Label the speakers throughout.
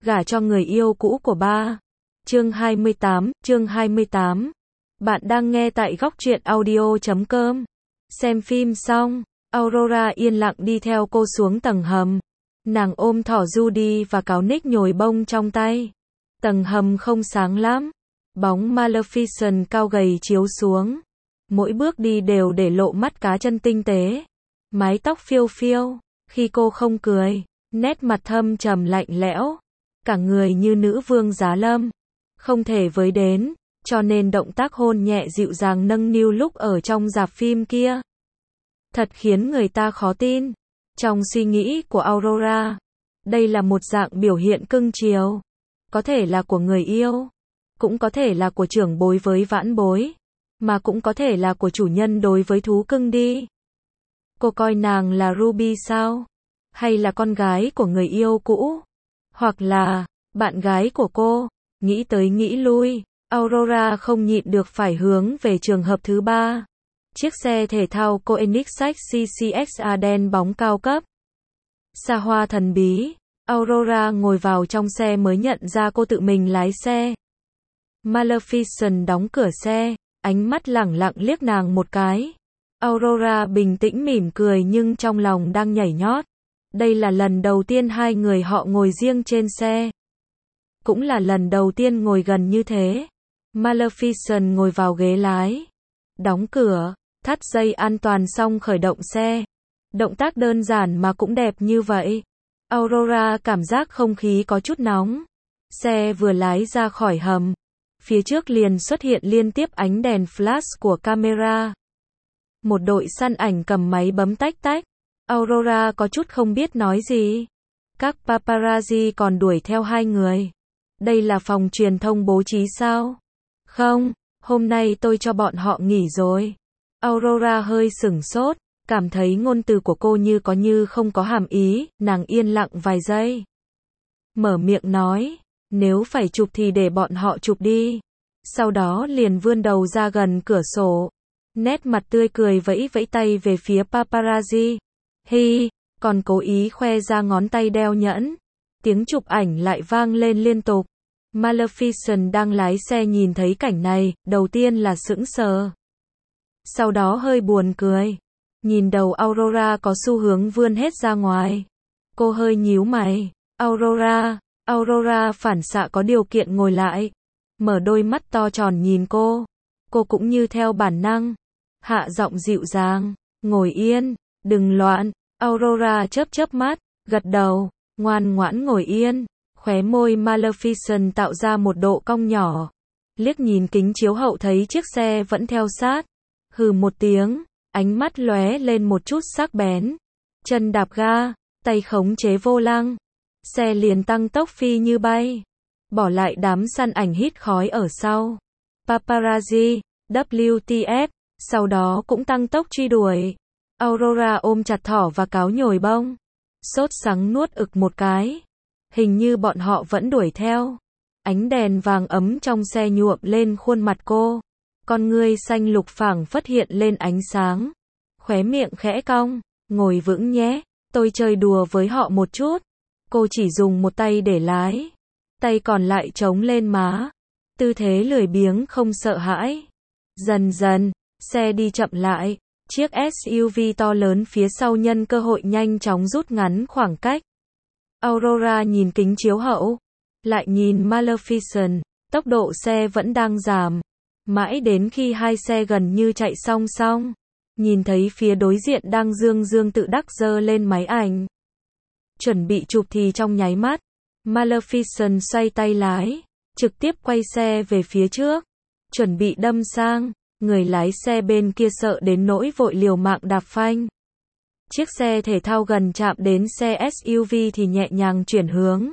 Speaker 1: gả cho người yêu cũ của ba. Chương 28. Bạn đang nghe tại góc truyện audio.com. Xem phim xong, Aurora yên lặng đi theo cô xuống tầng hầm. Nàng ôm thỏ Judy và cáo Nick nhồi bông trong tay. Tầng hầm không sáng lắm. Bóng Maleficent cao gầy chiếu xuống. Mỗi bước đi đều để lộ mắt cá chân tinh tế. Mái tóc phiêu phiêu. Khi cô không cười, nét mặt thâm trầm lạnh lẽo. Cả người như nữ vương giá lâm. Không thể với đến, cho nên động tác hôn nhẹ dịu dàng nâng niu lúc ở trong rạp phim kia. Thật khiến người ta khó tin. Trong suy nghĩ của Aurora, đây là một dạng biểu hiện cưng chiều. Có thể là của người yêu, cũng có thể là của trưởng bối với vãn bối, mà cũng có thể là của chủ nhân đối với thú cưng đi. Cô coi nàng là Ruby sao? Hay là con gái của người yêu cũ? Hoặc là bạn gái của cô? Nghĩ tới nghĩ lui, Aurora không nhịn được phải hướng về trường hợp thứ ba. Chiếc xe thể thao Koenigsegg CCXA đen bóng cao cấp. Xa hoa thần bí, Aurora ngồi vào trong xe mới nhận ra cô tự mình lái xe. Maleficent đóng cửa xe, ánh mắt lẳng lặng liếc nàng một cái. Aurora bình tĩnh mỉm cười nhưng trong lòng đang nhảy nhót. Đây là lần đầu tiên hai người họ ngồi riêng trên xe. Cũng là lần đầu tiên ngồi gần như thế. Maleficent ngồi vào ghế lái. Đóng cửa, thắt dây an toàn xong khởi động xe. Động tác đơn giản mà cũng đẹp như vậy. Aurora cảm giác không khí có chút nóng. Xe vừa lái ra khỏi hầm. Phía trước liền xuất hiện liên tiếp ánh đèn flash của camera. Một đội săn ảnh cầm máy bấm tách tách. Aurora có chút không biết nói gì. Các paparazzi còn đuổi theo hai người. Đây là phòng truyền thông bố trí sao? Không, hôm nay tôi cho bọn họ nghỉ rồi. Aurora hơi sửng sốt, cảm thấy ngôn từ của cô như có như không có hàm ý, nàng yên lặng vài giây. Mở miệng nói, nếu phải chụp thì để bọn họ chụp đi. Sau đó liền vươn đầu ra gần cửa sổ. Nét mặt tươi cười vẫy vẫy tay về phía paparazzi. Hi, còn cố ý khoe ra ngón tay đeo nhẫn. Tiếng chụp ảnh lại vang lên liên tục. Maleficent đang lái xe nhìn thấy cảnh này, đầu tiên là sững sờ. Sau đó hơi buồn cười. Nhìn đầu Aurora có xu hướng vươn hết ra ngoài. Cô hơi nhíu mày. Aurora phản xạ có điều kiện ngồi lại. Mở đôi mắt to tròn nhìn cô. Cô cũng như theo bản năng. Hạ giọng dịu dàng. Ngồi yên, đừng loạn. Aurora chớp chớp mắt, gật đầu, ngoan ngoãn ngồi yên. Khóe môi Maleficent tạo ra một độ cong nhỏ. Liếc nhìn kính chiếu hậu thấy chiếc xe vẫn theo sát. Hừ một tiếng, ánh mắt lóe lên một chút sắc bén. Chân đạp ga, tay khống chế vô lăng. Xe liền tăng tốc phi như bay. Bỏ lại đám săn ảnh hít khói ở sau. Paparazzi, WTF, sau đó cũng tăng tốc truy đuổi. Aurora ôm chặt thỏ và cáo nhồi bông. Sốt sắng nuốt ực một cái. Hình như bọn họ vẫn đuổi theo. Ánh đèn vàng ấm trong xe nhuộm lên khuôn mặt cô. Con ngươi xanh lục phảng phất hiện lên ánh sáng. Khóe miệng khẽ cong. Ngồi vững nhé, tôi chơi đùa với họ một chút. Cô chỉ dùng một tay để lái. Tay còn lại chống lên má. Tư thế lười biếng không sợ hãi. Dần dần, xe đi chậm lại. Chiếc SUV to lớn phía sau nhân cơ hội nhanh chóng rút ngắn khoảng cách. Aurora nhìn kính chiếu hậu. Lại nhìn Maleficent. Tốc độ xe vẫn đang giảm. Mãi đến khi hai xe gần như chạy song song. Nhìn thấy phía đối diện đang dương tự đắc giơ lên máy ảnh. Chuẩn bị chụp thì trong nháy mắt. Maleficent xoay tay lái. Trực tiếp quay xe về phía trước. Chuẩn bị đâm sang. Người lái xe bên kia sợ đến nỗi vội liều mạng đạp phanh. Chiếc xe thể thao gần chạm đến xe SUV thì nhẹ nhàng chuyển hướng.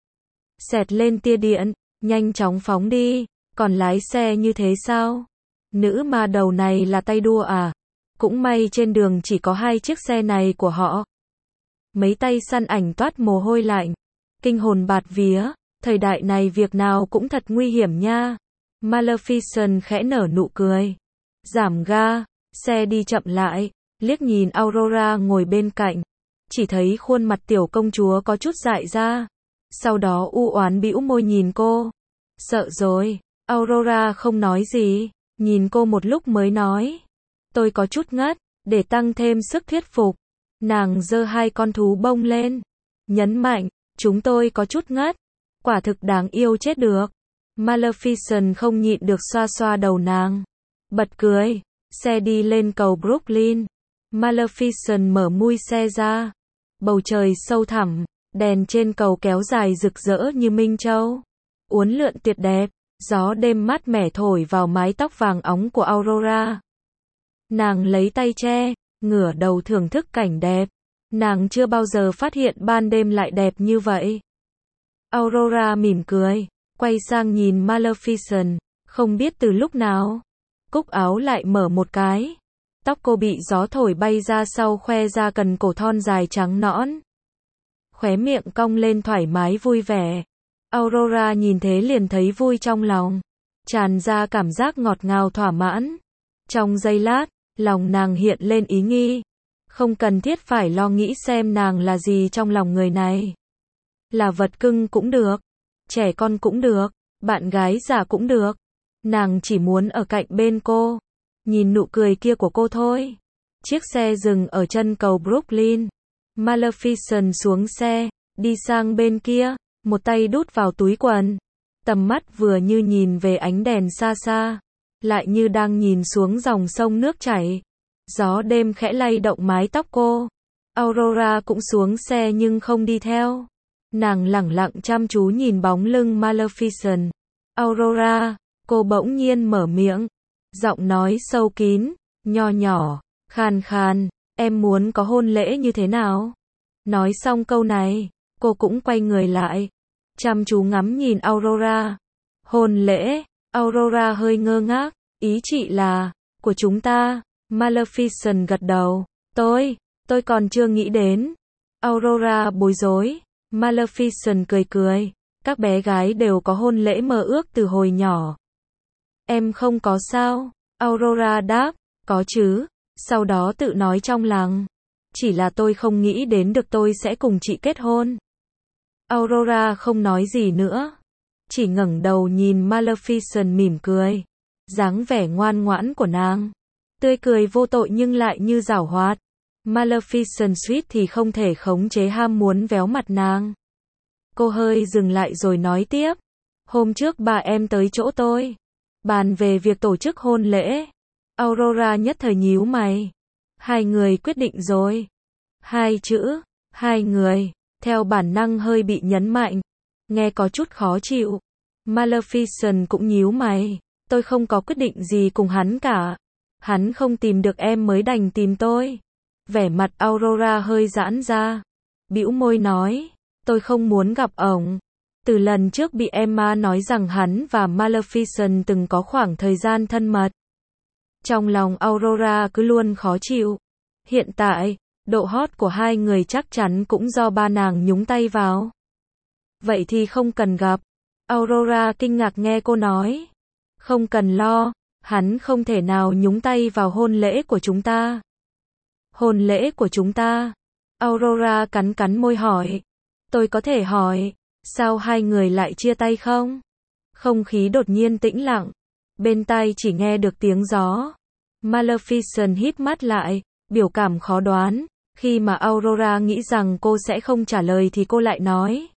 Speaker 1: Xẹt lên tia điện, nhanh chóng phóng đi. Còn lái xe như thế sao? Nữ ma đầu này là tay đua à? Cũng may trên đường chỉ có hai chiếc xe này của họ. Mấy tay săn ảnh toát mồ hôi lạnh. Kinh hồn bạt vía, thời đại này việc nào cũng thật nguy hiểm nha. Maleficent khẽ nở nụ cười. Giảm ga, xe đi chậm lại, liếc nhìn Aurora ngồi bên cạnh. Chỉ thấy khuôn mặt tiểu công chúa có chút dại ra. sau đó u oán bĩu môi nhìn cô. Sợ rồi. Aurora không nói gì, nhìn cô một lúc mới nói. Tôi có chút ngất, để tăng thêm sức thuyết phục. Nàng giơ hai con thú bông lên, nhấn mạnh, chúng tôi có chút ngất. Quả thực đáng yêu chết được. Maleficent không nhịn được xoa xoa đầu nàng. Bật cười. Xe đi lên cầu Brooklyn. Maleficent mở mui xe ra. Bầu trời sâu thẳm, đèn trên cầu kéo dài rực rỡ như minh châu. Uốn lượn tuyệt đẹp, gió đêm mát mẻ thổi vào mái tóc vàng óng của Aurora. Nàng lấy tay che, ngửa đầu thưởng thức cảnh đẹp. Nàng chưa bao giờ phát hiện ban đêm lại đẹp như vậy. Aurora mỉm cười, quay sang nhìn Maleficent, không biết từ lúc nào, cúc áo lại mở một cái. Tóc cô bị gió thổi bay ra sau khoe ra cần cổ thon dài trắng nõn. Khóe miệng cong lên thoải mái vui vẻ. Aurora nhìn thế liền thấy vui trong lòng, tràn ra cảm giác ngọt ngào thỏa mãn. Trong giây lát, lòng nàng hiện lên ý nghi. Không cần thiết phải lo nghĩ xem nàng là gì trong lòng người này. Là vật cưng cũng được, trẻ con cũng được, bạn gái già cũng được. Nàng chỉ muốn ở cạnh bên cô, nhìn nụ cười kia của cô thôi. Chiếc xe dừng ở chân cầu Brooklyn. Maleficent xuống xe, đi sang bên kia, một tay đút vào túi quần. Tầm mắt vừa như nhìn về ánh đèn xa xa, lại như đang nhìn xuống dòng sông nước chảy. Gió đêm khẽ lay động mái tóc cô. Aurora cũng xuống xe nhưng không đi theo. Nàng lẳng lặng chăm chú nhìn bóng lưng Maleficent. Aurora, cô bỗng nhiên mở miệng. Giọng nói sâu kín, nho nhỏ, khàn khàn, em muốn có hôn lễ như thế nào? Nói xong câu này, cô cũng quay người lại, chăm chú ngắm nhìn Aurora. Hôn lễ, Aurora hơi ngơ ngác, ý chị là, của chúng ta. Maleficent gật đầu, tôi còn chưa nghĩ đến. Aurora bối rối. Maleficent cười cười, các bé gái đều có hôn lễ mơ ước từ hồi nhỏ. Em không có sao? Aurora đáp, có chứ, sau đó tự nói trong lòng. Chỉ là tôi không nghĩ đến được tôi sẽ cùng chị kết hôn. Aurora không nói gì nữa, chỉ ngẩng đầu nhìn Maleficent mỉm cười. Dáng vẻ ngoan ngoãn của nàng, tươi cười vô tội nhưng lại như giảo hoạt. Maleficent suýt thì không thể khống chế ham muốn véo mặt nàng. Cô hơi dừng lại rồi nói tiếp. Hôm trước bà em tới chỗ tôi, bàn về việc tổ chức hôn lễ. Aurora nhất thời nhíu mày. Hai người quyết định rồi. Hai chữ, hai người, theo bản năng hơi bị nhấn mạnh. Nghe có chút khó chịu. Maleficent cũng nhíu mày. Tôi không có quyết định gì cùng hắn cả. Hắn không tìm được em mới đành tìm tôi. Vẻ mặt Aurora hơi giãn ra. Bĩu môi nói, tôi không muốn gặp ổng. Từ lần trước bị Emma nói rằng hắn và Maleficent từng có khoảng thời gian thân mật. Trong lòng Aurora cứ luôn khó chịu. Hiện tại, độ hot của hai người chắc chắn cũng do ba nàng nhúng tay vào. Vậy thì không cần gặp. Aurora kinh ngạc nghe cô nói. Không cần lo, hắn không thể nào nhúng tay vào hôn lễ của chúng ta. Hôn lễ của chúng ta? Aurora cắn cắn môi hỏi. Tôi có thể hỏi, sao hai người lại chia tay không? Không khí đột nhiên tĩnh lặng. Bên tai chỉ nghe được tiếng gió. Maleficent híp mắt lại, biểu cảm khó đoán. Khi mà Aurora nghĩ rằng cô sẽ không trả lời thì cô lại nói.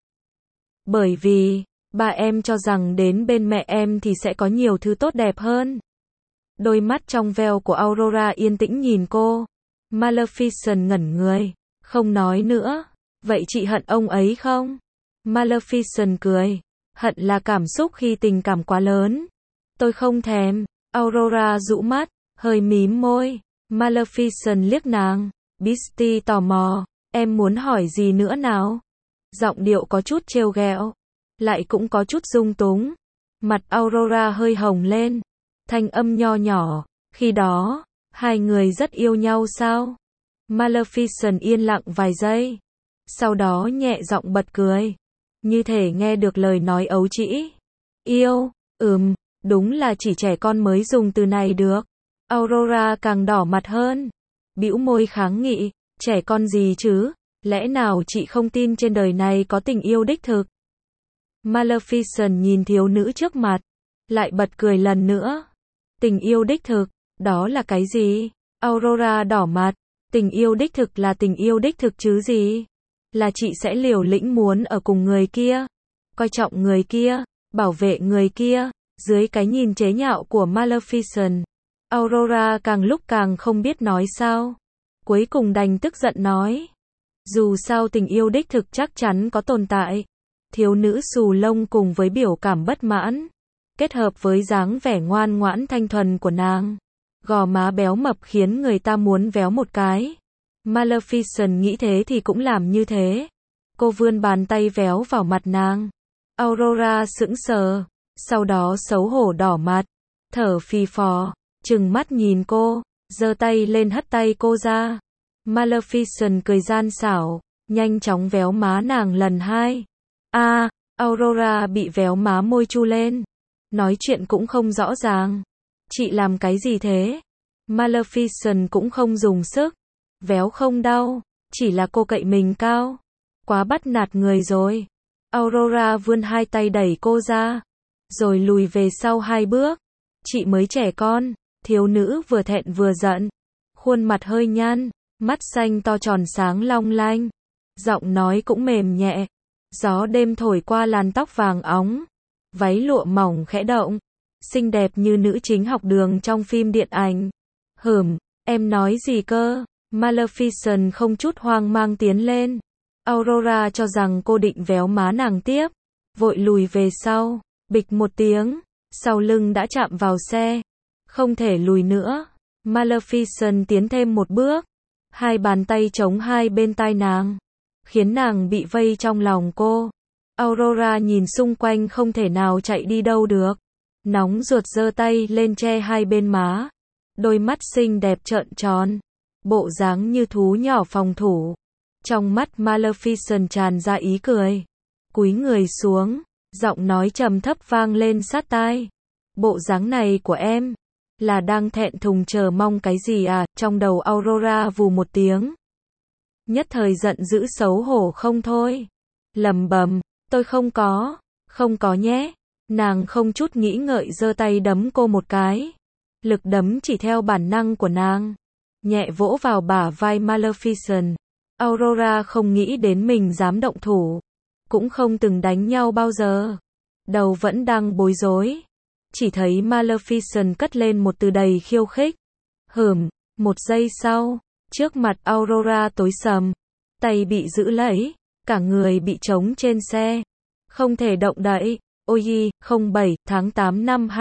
Speaker 1: Bởi vì, ba em cho rằng đến bên mẹ em thì sẽ có nhiều thứ tốt đẹp hơn. Đôi mắt trong veo của Aurora yên tĩnh nhìn cô. Maleficent ngẩn người, không nói nữa. Vậy chị hận ông ấy không? Maleficent cười. Hận là cảm xúc khi tình cảm quá lớn. Tôi không thèm. Aurora rũ mắt, hơi mím môi. Maleficent liếc nàng. Beastie tò mò. Em muốn hỏi gì nữa nào? Giọng điệu có chút trêu ghẹo, lại cũng có chút dung túng. Mặt Aurora hơi hồng lên. Thanh âm nho nhỏ. Khi đó, hai người rất yêu nhau sao? Maleficent yên lặng vài giây. Sau đó nhẹ giọng bật cười. Như thể nghe được lời nói ấu trĩ. Yêu, đúng là chỉ trẻ con mới dùng từ này được. Aurora càng đỏ mặt hơn. Bĩu môi kháng nghị. Trẻ con gì chứ? Lẽ nào chị không tin trên đời này có tình yêu đích thực? Maleficent nhìn thiếu nữ trước mặt, lại bật cười lần nữa. Tình yêu đích thực, đó là cái gì? Aurora đỏ mặt, tình yêu đích thực là tình yêu đích thực chứ gì? Là chị sẽ liều lĩnh muốn ở cùng người kia, coi trọng người kia, bảo vệ người kia. Dưới cái nhìn chế nhạo của Maleficent, Aurora càng lúc càng không biết nói sao. Cuối cùng đành tức giận nói. Dù sao tình yêu đích thực chắc chắn có tồn tại. Thiếu nữ xù lông cùng với biểu cảm bất mãn, kết hợp với dáng vẻ ngoan ngoãn thanh thuần của nàng, gò má béo mập khiến người ta muốn véo một cái. Maleficent nghĩ thế thì cũng làm như thế. Cô vươn bàn tay véo vào mặt nàng. Aurora sững sờ, sau đó xấu hổ đỏ mặt, thở phì phò, trừng mắt nhìn cô, giơ tay lên hất tay cô ra. Maleficent cười gian xảo, nhanh chóng véo má nàng lần hai. Aurora bị véo má môi chu lên, nói chuyện cũng không rõ ràng. Chị làm cái gì thế? Maleficent cũng không dùng sức, véo không đau, chỉ là cô cậy mình cao, quá bắt nạt người rồi. Aurora vươn hai tay đẩy cô ra, rồi lùi về sau hai bước. Chị mới trẻ con. Thiếu nữ vừa thẹn vừa giận, khuôn mặt hơi nhăn, mắt xanh to tròn sáng long lanh, giọng nói cũng mềm nhẹ. Gió đêm thổi qua làn tóc vàng óng, váy lụa mỏng khẽ động, xinh đẹp như nữ chính học đường trong phim điện ảnh. Em nói gì cơ? Maleficent không chút hoang mang tiến lên. Aurora cho rằng cô định véo má nàng tiếp, vội lùi về sau, bịch một tiếng, sau lưng đã chạm vào xe, không thể lùi nữa. Maleficent tiến thêm một bước, hai bàn tay chống hai bên tai nàng, khiến nàng bị vây trong lòng cô. Aurora nhìn xung quanh không thể nào chạy đi đâu được, nóng ruột giơ tay lên che hai bên má, đôi mắt xinh đẹp trợn tròn, bộ dáng như thú nhỏ phòng thủ. Trong mắt Maleficent tràn ra ý cười, cúi người xuống, giọng nói trầm thấp vang lên sát tai. Bộ dáng này của em, là đang thẹn thùng chờ mong cái gì à? Trong đầu Aurora vù một tiếng, nhất thời giận dữ xấu hổ không thôi, lẩm bẩm, tôi không có nhé. Nàng không chút nghĩ ngợi giơ tay đấm cô một cái, lực đấm chỉ theo bản năng của nàng, nhẹ vỗ vào bả vai Maleficent. Aurora không nghĩ đến mình dám động thủ, cũng không từng đánh nhau bao giờ, đầu vẫn đang bối rối, chỉ thấy Maleficent cất lên một từ đầy khiêu khích. Một giây sau, trước mặt Aurora tối sầm, tay bị giữ lấy, cả người bị trống trên xe, không thể động đậy. Ôi, 07 tháng 8 năm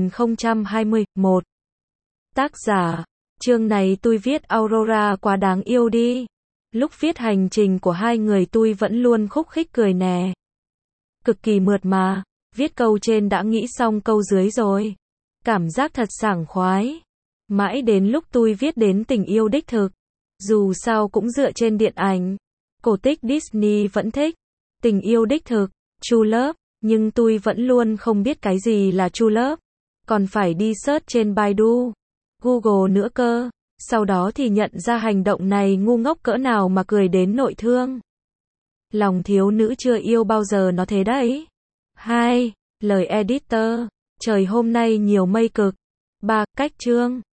Speaker 1: 2021. Tác giả, chương này tôi viết Aurora quá đáng yêu đi. Lúc viết hành trình của hai người tôi vẫn luôn khúc khích cười nè. Cực kỳ mượt mà, viết câu trên đã nghĩ xong câu dưới rồi. Cảm giác thật sảng khoái. Mãi đến lúc tôi viết đến tình yêu đích thực. Dù sao cũng dựa trên điện ảnh. Cổ tích Disney vẫn thích. Tình yêu đích thực, True Love. Nhưng tôi vẫn luôn không biết cái gì là True Love. Còn phải đi search trên Baidu, Google nữa cơ. Sau đó thì nhận ra hành động này ngu ngốc cỡ nào mà cười đến nội thương. Lòng thiếu nữ chưa yêu bao giờ nó thế đấy. 2. Lời editor. Trời hôm nay nhiều mây cực. 3. Cách chương.